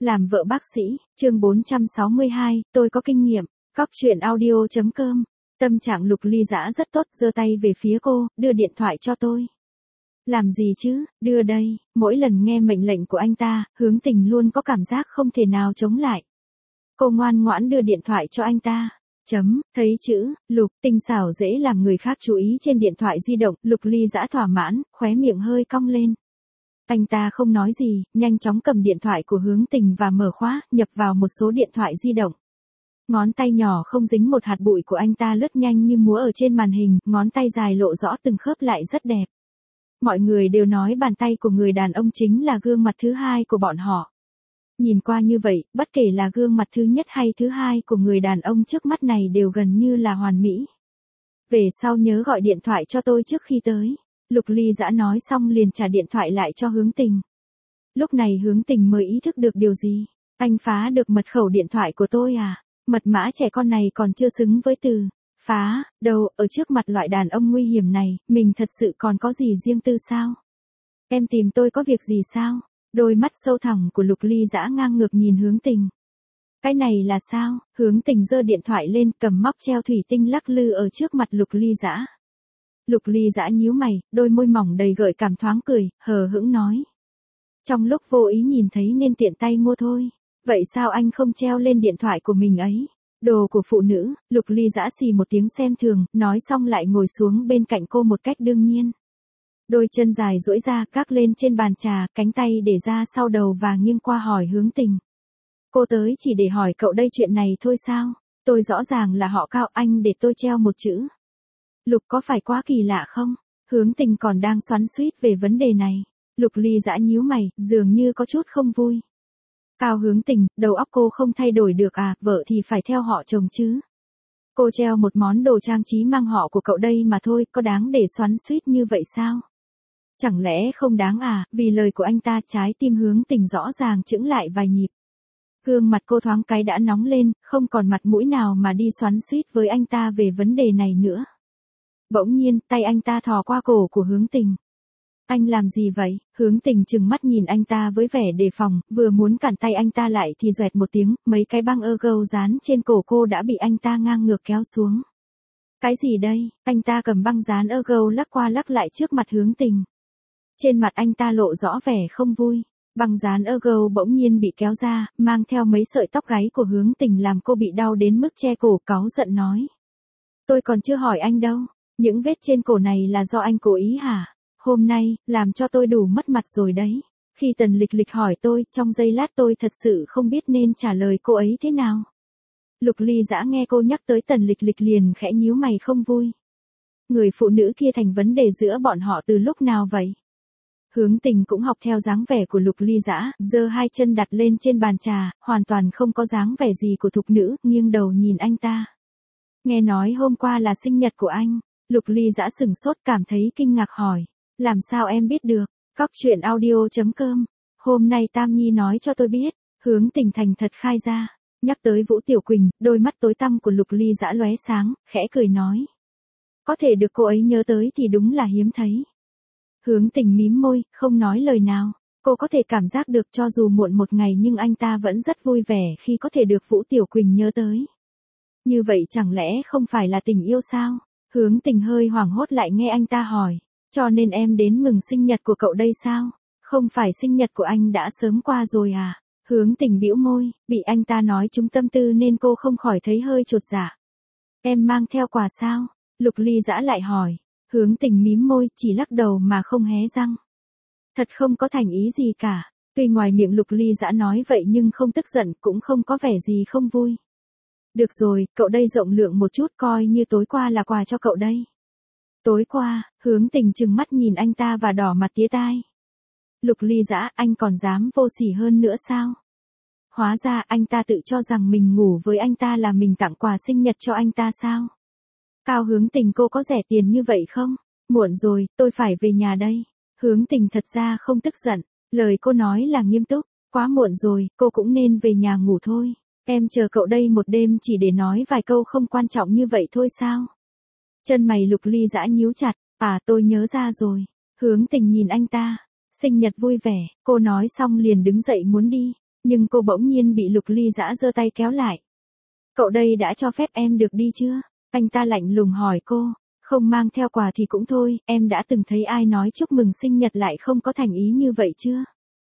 Làm vợ bác sĩ, chương 462, tôi có kinh nghiệm. Cóc truyện audio.com. Tâm trạng Lục Ly Dã rất tốt, giơ tay về phía cô, đưa điện thoại cho tôi. Làm gì chứ, đưa đây. Mỗi lần nghe mệnh lệnh của anh ta, Hướng Tình luôn có cảm giác không thể nào chống lại. Cô ngoan ngoãn đưa điện thoại cho anh ta. Thấy chữ Lục tinh xảo dễ làm người khác chú ý trên điện thoại di động. Lục Ly Dã thỏa mãn, khóe miệng hơi cong lên. Anh ta không nói gì, nhanh chóng cầm điện thoại của Hướng Tình và mở khóa, nhập vào một số điện thoại di động. Ngón tay nhỏ không dính một hạt bụi của anh ta lướt nhanh như múa ở trên màn hình, ngón tay dài lộ rõ từng khớp lại rất đẹp. Mọi người đều nói bàn tay của người đàn ông chính là gương mặt thứ hai của bọn họ. Nhìn qua như vậy, bất kể là gương mặt thứ nhất hay thứ hai của người đàn ông trước mắt này đều gần như là hoàn mỹ. Về sau nhớ gọi điện thoại cho tôi trước khi tới. Lục Ly Dã nói xong liền trả điện thoại lại cho Hướng Tình. Lúc này Hướng Tình mới ý thức được điều gì. Anh phá được mật khẩu điện thoại của tôi à? Mật mã trẻ con này còn chưa xứng với từ phá, đâu, ở trước mặt loại đàn ông nguy hiểm này, mình thật sự còn có gì riêng tư sao? Em tìm tôi có việc gì sao? Đôi mắt sâu thẳm của Lục Ly Dã ngang ngược nhìn Hướng Tình. Cái này là sao? Hướng Tình giơ điện thoại lên, cầm móc treo thủy tinh lắc lư ở trước mặt Lục Ly Dã. Lục Ly Dã nhíu mày, đôi môi mỏng đầy gợi cảm thoáng cười, hờ hững nói. Trong lúc vô ý nhìn thấy nên tiện tay mua thôi. Vậy sao anh không treo lên điện thoại của mình ấy? Đồ của phụ nữ. Lục Ly Dã xì một tiếng xem thường, nói xong lại ngồi xuống bên cạnh cô một cách đương nhiên. Đôi chân dài duỗi ra, gác lên trên bàn trà, cánh tay để ra sau đầu và nghiêng qua hỏi Hướng Tình. Cô tới chỉ để hỏi cậu đây chuyện này thôi sao? Tôi rõ ràng là họ Cao, anh để tôi treo một chữ. Lục có phải quá kỳ lạ không? Hướng Tình còn đang xoắn xuýt về vấn đề này. Lục Ly Dã nhíu mày, dường như có chút không vui. Cao Hướng Tình, đầu óc cô không thay đổi được à, vợ thì phải theo họ chồng chứ. Cô treo một món đồ trang trí mang họ của cậu đây mà thôi, có đáng để xoắn xuýt như vậy sao? Chẳng lẽ không đáng à? Vì lời của anh ta, trái tim Hướng Tình rõ ràng chững lại vài nhịp. Gương mặt cô thoáng cái đã nóng lên, không còn mặt mũi nào mà đi xoắn xuýt với anh ta về vấn đề này nữa. Bỗng nhiên, tay anh ta thò qua cổ của Hướng Tình. Anh làm gì vậy? Hướng Tình trừng mắt nhìn anh ta với vẻ đề phòng, vừa muốn cản tay anh ta lại thì doẹt một tiếng, mấy cái băng ơ dán trên cổ cô đã bị anh ta ngang ngược kéo xuống. Cái gì đây? Anh ta cầm băng dán ơ lắc qua lắc lại trước mặt Hướng Tình. Trên mặt anh ta lộ rõ vẻ không vui. Băng dán ơ bỗng nhiên bị kéo ra, mang theo mấy sợi tóc gáy của Hướng Tình làm cô bị đau đến mức che cổ, cáu giận nói. Tôi còn chưa hỏi anh đâu. Những vết trên cổ này là do anh cố ý hả? Hôm nay, làm cho tôi đủ mất mặt rồi đấy. Khi Tần Lịch Lịch hỏi tôi, trong giây lát tôi thật sự không biết nên trả lời cô ấy thế nào. Lục Ly Dã nghe cô nhắc tới Tần Lịch Lịch liền khẽ nhíu mày không vui. Người phụ nữ kia thành vấn đề giữa bọn họ từ lúc nào vậy? Hướng Tình cũng học theo dáng vẻ của Lục Ly Dã, giơ hai chân đặt lên trên bàn trà, hoàn toàn không có dáng vẻ gì của thục nữ, nghiêng đầu nhìn anh ta. Nghe nói hôm qua là sinh nhật của anh. Lục Ly Dã sửng sốt, cảm thấy kinh ngạc hỏi. Làm sao em biết được? Cóc truyện audio.com. Hôm nay Tam Nhi nói cho tôi biết. Hướng Tình thành thật khai ra. Nhắc tới Vũ Tiểu Quỳnh, đôi mắt tối tăm của Lục Ly Dã lóe sáng, khẽ cười nói. Có thể được cô ấy nhớ tới thì đúng là hiếm thấy. Hướng Tình mím môi, không nói lời nào. Cô có thể cảm giác được cho dù muộn một ngày nhưng anh ta vẫn rất vui vẻ khi có thể được Vũ Tiểu Quỳnh nhớ tới. Như vậy chẳng lẽ không phải là tình yêu sao? Hướng Tình hơi hoảng hốt lại nghe anh ta hỏi. Cho nên em đến mừng sinh nhật của cậu đây sao? Không phải sinh nhật của anh đã sớm qua rồi à? Hướng Tình bĩu môi, bị anh ta nói trúng tâm tư nên cô không khỏi thấy hơi chột dạ. Em mang theo quà sao? Lục Ly Dã lại hỏi. Hướng Tình mím môi, chỉ lắc đầu mà không hé răng. Thật không có thành ý gì cả. Tuy ngoài miệng Lục Ly Dã nói vậy nhưng không tức giận, cũng không có vẻ gì không vui. Được rồi, cậu đây rộng lượng một chút, coi như tối qua là quà cho cậu đây. Tối qua, Hướng Tình trừng mắt nhìn anh ta và đỏ mặt tía tai. Lục Ly Dã, anh còn dám vô sỉ hơn nữa sao? Hóa ra anh ta tự cho rằng mình ngủ với anh ta là mình tặng quà sinh nhật cho anh ta sao? Cao Hướng Tình, cô có rẻ tiền như vậy không? Muộn rồi, tôi phải về nhà đây. Hướng Tình thật ra không tức giận, lời cô nói là nghiêm túc. Quá muộn rồi, cô cũng nên về nhà ngủ thôi. Em chờ cậu đây một đêm chỉ để nói vài câu không quan trọng như vậy thôi sao? Chân mày Lục Ly Dã nhíu chặt. À, tôi nhớ ra rồi. Hướng Tình nhìn anh ta. Sinh nhật vui vẻ, cô nói xong liền đứng dậy muốn đi. Nhưng cô bỗng nhiên bị Lục Ly Dã giơ tay kéo lại. Cậu đây đã cho phép em được đi chưa? Anh ta lạnh lùng hỏi cô. Không mang theo quà thì cũng thôi, em đã từng thấy ai nói chúc mừng sinh nhật lại không có thành ý như vậy chưa?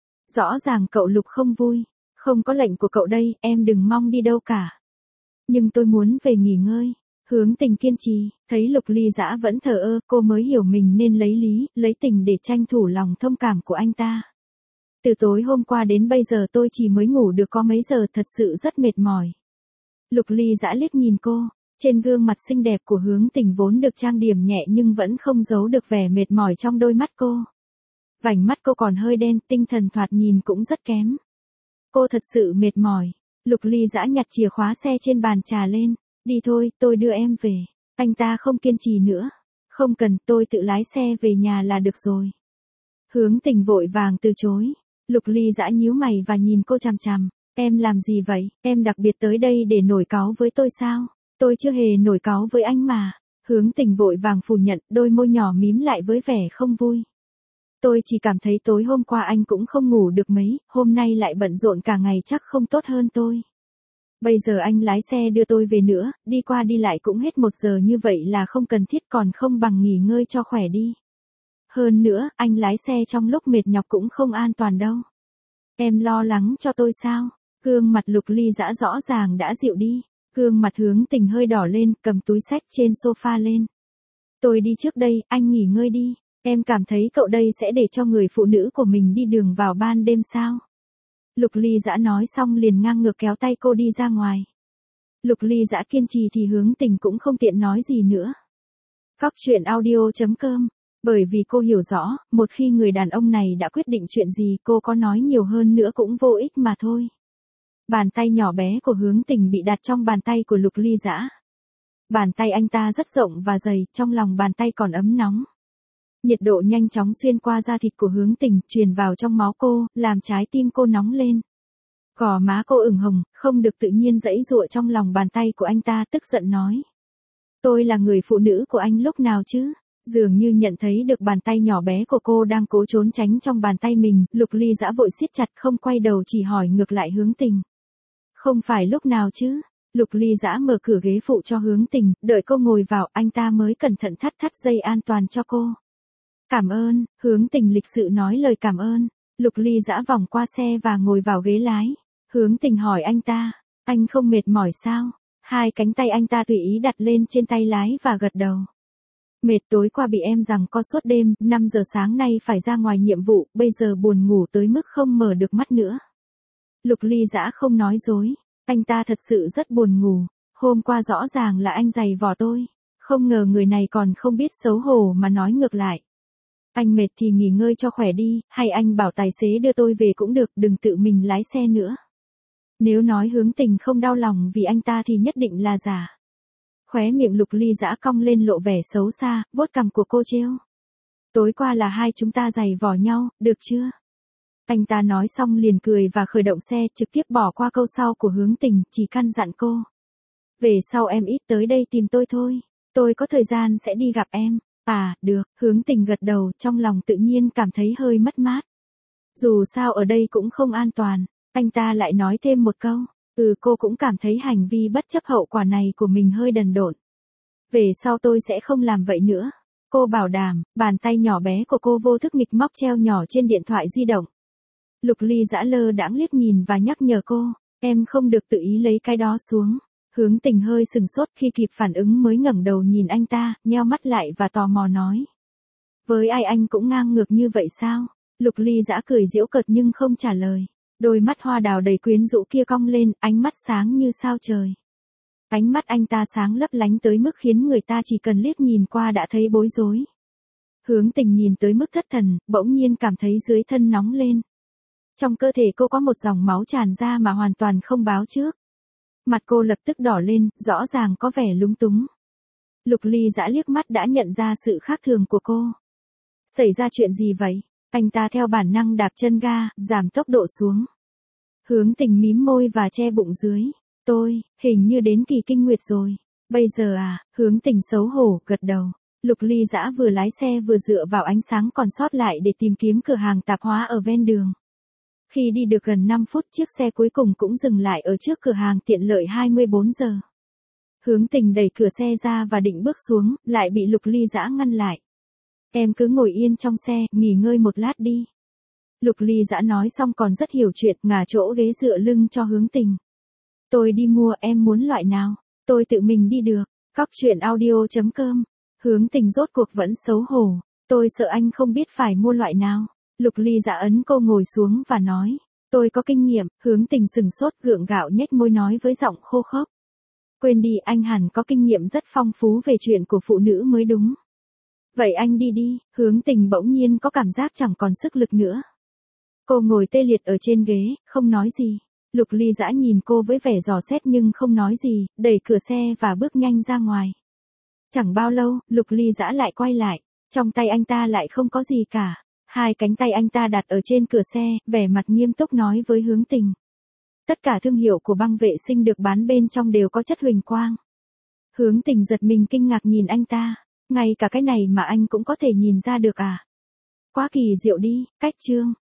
Rõ ràng cậu Lục không vui. Không có lệnh của cậu đây, em đừng mong đi đâu cả. Nhưng tôi muốn về nghỉ ngơi. Hướng Tình kiên trì, thấy Lục Ly Dã vẫn thờ ơ, cô mới hiểu mình nên lấy lý, lấy tình để tranh thủ lòng thông cảm của anh ta. Từ tối hôm qua đến bây giờ tôi chỉ mới ngủ được có mấy giờ, thật sự rất mệt mỏi. Lục Ly Dã liếc nhìn cô, trên gương mặt xinh đẹp của Hướng Tình vốn được trang điểm nhẹ nhưng vẫn không giấu được vẻ mệt mỏi trong đôi mắt cô. Vành mắt cô còn hơi đen, tinh thần thoạt nhìn cũng rất kém. Cô thật sự mệt mỏi. Lục Ly Dã nhặt chìa khóa xe trên bàn trà lên. Đi thôi, tôi đưa em về. Anh ta không kiên trì nữa. Không cần, tôi tự lái xe về nhà là được rồi. Hướng Tình vội vàng từ chối. Lục Ly Dã nhíu mày và nhìn cô chằm chằm. Em làm gì vậy? Em đặc biệt tới đây để nổi cáu với tôi sao? Tôi chưa hề nổi cáu với anh mà. Hướng Tình vội vàng phủ nhận, đôi môi nhỏ mím lại với vẻ không vui. Tôi chỉ cảm thấy tối hôm qua anh cũng không ngủ được mấy, hôm nay lại bận rộn cả ngày chắc không tốt hơn tôi. Bây giờ anh lái xe đưa tôi về nữa, đi qua đi lại cũng hết 1 giờ như vậy là không cần thiết, còn không bằng nghỉ ngơi cho khỏe đi. Hơn nữa, anh lái xe trong lúc mệt nhọc cũng không an toàn đâu. Em lo lắng cho tôi sao? Gương mặt Lục Ly Dã rõ ràng đã dịu đi. Gương mặt Hướng Tình hơi đỏ lên, cầm túi xách trên sofa lên. Tôi đi trước đây, anh nghỉ ngơi đi. Em cảm thấy cậu đây sẽ để cho người phụ nữ của mình đi đường vào ban đêm sao? Lục Ly Dã nói xong liền ngang ngược kéo tay cô đi ra ngoài. Lục Ly Dã kiên trì thì Hướng Tình cũng không tiện nói gì nữa. Cóc truyện audio.com. Bởi vì cô hiểu rõ, một khi người đàn ông này đã quyết định chuyện gì, cô có nói nhiều hơn nữa cũng vô ích mà thôi. Bàn tay nhỏ bé của Hướng Tình bị đặt trong bàn tay của Lục Ly Dã. Bàn tay anh ta rất rộng và dày, trong lòng bàn tay còn ấm nóng. Nhiệt độ nhanh chóng xuyên qua da thịt của Hướng Tình, truyền vào trong máu cô, làm trái tim cô nóng lên. Gò má cô ửng hồng, không được tự nhiên giãy giụa trong lòng bàn tay của anh ta, tức giận nói. Tôi là người phụ nữ của anh lúc nào chứ? Dường như nhận thấy được bàn tay nhỏ bé của cô đang cố trốn tránh trong bàn tay mình, Lục Ly Dã vội siết chặt không quay đầu chỉ hỏi ngược lại Hướng Tình. Không phải lúc nào chứ? Lục Ly Dã mở cửa ghế phụ cho Hướng Tình, đợi cô ngồi vào, anh ta mới cẩn thận thắt dây an toàn cho cô. Cảm ơn, Hướng Tình lịch sự nói lời cảm ơn. Lục Ly Dã vòng qua xe và ngồi vào ghế lái. Hướng Tình hỏi anh ta, anh không mệt mỏi sao? Hai cánh tay anh ta tùy ý đặt lên trên tay lái và gật đầu. Mệt, tối qua bị em giằng co suốt đêm, 5 giờ sáng nay phải ra ngoài nhiệm vụ, bây giờ buồn ngủ tới mức không mở được mắt nữa. Lục Ly Dã không nói dối, anh ta thật sự rất buồn ngủ. Hôm qua rõ ràng là anh giày vò tôi, không ngờ người này còn không biết xấu hổ mà nói ngược lại. Anh mệt thì nghỉ ngơi cho khỏe đi, hay anh bảo tài xế đưa tôi về cũng được, đừng tự mình lái xe nữa. Nếu nói Hướng Tình không đau lòng vì anh ta thì nhất định là giả. Khóe miệng Lục Ly Dã cong lên lộ vẻ xấu xa, vuốt cằm của cô trêu. Tối qua là hai chúng ta giày vò nhau, được chưa? Anh ta nói xong liền cười và khởi động xe, trực tiếp bỏ qua câu sau của Hướng Tình, chỉ căn dặn cô. Về sau em ít tới đây tìm tôi thôi, tôi có thời gian sẽ đi gặp em. À, được, Hướng Tình gật đầu, trong lòng tự nhiên cảm thấy hơi mất mát. Dù sao ở đây cũng không an toàn, anh ta lại nói thêm một câu. Cô cũng cảm thấy hành vi bất chấp hậu quả này của mình hơi đần độn. Về sau tôi sẽ không làm vậy nữa. Cô bảo đảm, bàn tay nhỏ bé của cô vô thức nghịch móc treo nhỏ trên điện thoại di động. Lục Ly Dã lơ đãng liếc nhìn và nhắc nhở cô, em không được tự ý lấy cái đó xuống. Hướng Tình hơi sừng sốt, khi kịp phản ứng mới ngẩng đầu nhìn anh ta, nheo mắt lại và tò mò nói. Với ai anh cũng ngang ngược như vậy sao? Lục Ly Dã cười giễu cợt nhưng không trả lời. Đôi mắt hoa đào đầy quyến rũ kia cong lên, ánh mắt sáng như sao trời. Ánh mắt anh ta sáng lấp lánh tới mức khiến người ta chỉ cần liếc nhìn qua đã thấy bối rối. Hướng Tình nhìn tới mức thất thần, bỗng nhiên cảm thấy dưới thân nóng lên. Trong cơ thể cô có một dòng máu tràn ra mà hoàn toàn không báo trước. Mặt cô lập tức đỏ lên, rõ ràng có vẻ lúng túng. Lục Ly Dã liếc mắt đã nhận ra sự khác thường của cô. Xảy ra chuyện gì vậy? Anh ta theo bản năng đạp chân ga, giảm tốc độ xuống. Hướng Tình mím môi và che bụng dưới. Hình như đến kỳ kinh nguyệt rồi. Bây giờ à? Hướng Tình xấu hổ, gật đầu. Lục Ly Dã vừa lái xe vừa dựa vào ánh sáng còn sót lại để tìm kiếm cửa hàng tạp hóa ở ven đường. Khi đi được gần 5 phút chiếc xe cuối cùng cũng dừng lại ở trước cửa hàng tiện lợi 24 giờ. Hướng Tình đẩy cửa xe ra và định bước xuống, lại bị Lục Ly Dã ngăn lại. Em cứ ngồi yên trong xe, nghỉ ngơi một lát đi. Lục Ly Dã nói xong còn rất hiểu chuyện, ngả chỗ ghế dựa lưng cho Hướng Tình. Tôi đi mua, em muốn loại nào? Tôi tự mình đi được. Cóc truyện audio.com. Hướng Tình rốt cuộc vẫn xấu hổ. Tôi sợ anh không biết phải mua loại nào. Lục Ly Dã ấn cô ngồi xuống và nói. Tôi có kinh nghiệm. Hướng Tình sừng sốt gượng gạo nhếch môi nói với giọng khô khốc. Quên đi, anh hẳn có kinh nghiệm rất phong phú về chuyện của phụ nữ mới đúng. Vậy anh đi đi. Hướng Tình bỗng nhiên có cảm giác chẳng còn sức lực nữa. Cô ngồi tê liệt ở trên ghế, không nói gì. Lục Ly Dã nhìn cô với vẻ dò xét nhưng không nói gì, đẩy cửa xe và bước nhanh ra ngoài. Chẳng bao lâu, Lục Ly Dã lại quay lại, trong tay anh ta lại không có gì cả. Hai cánh tay anh ta đặt ở trên cửa xe, vẻ mặt nghiêm túc nói với Hướng Tình. Tất cả thương hiệu của băng vệ sinh được bán bên trong đều có chất huỳnh quang. Hướng Tình giật mình kinh ngạc nhìn anh ta, ngay cả cái này mà anh cũng có thể nhìn ra được à? Quá kỳ diệu đi, cách chương.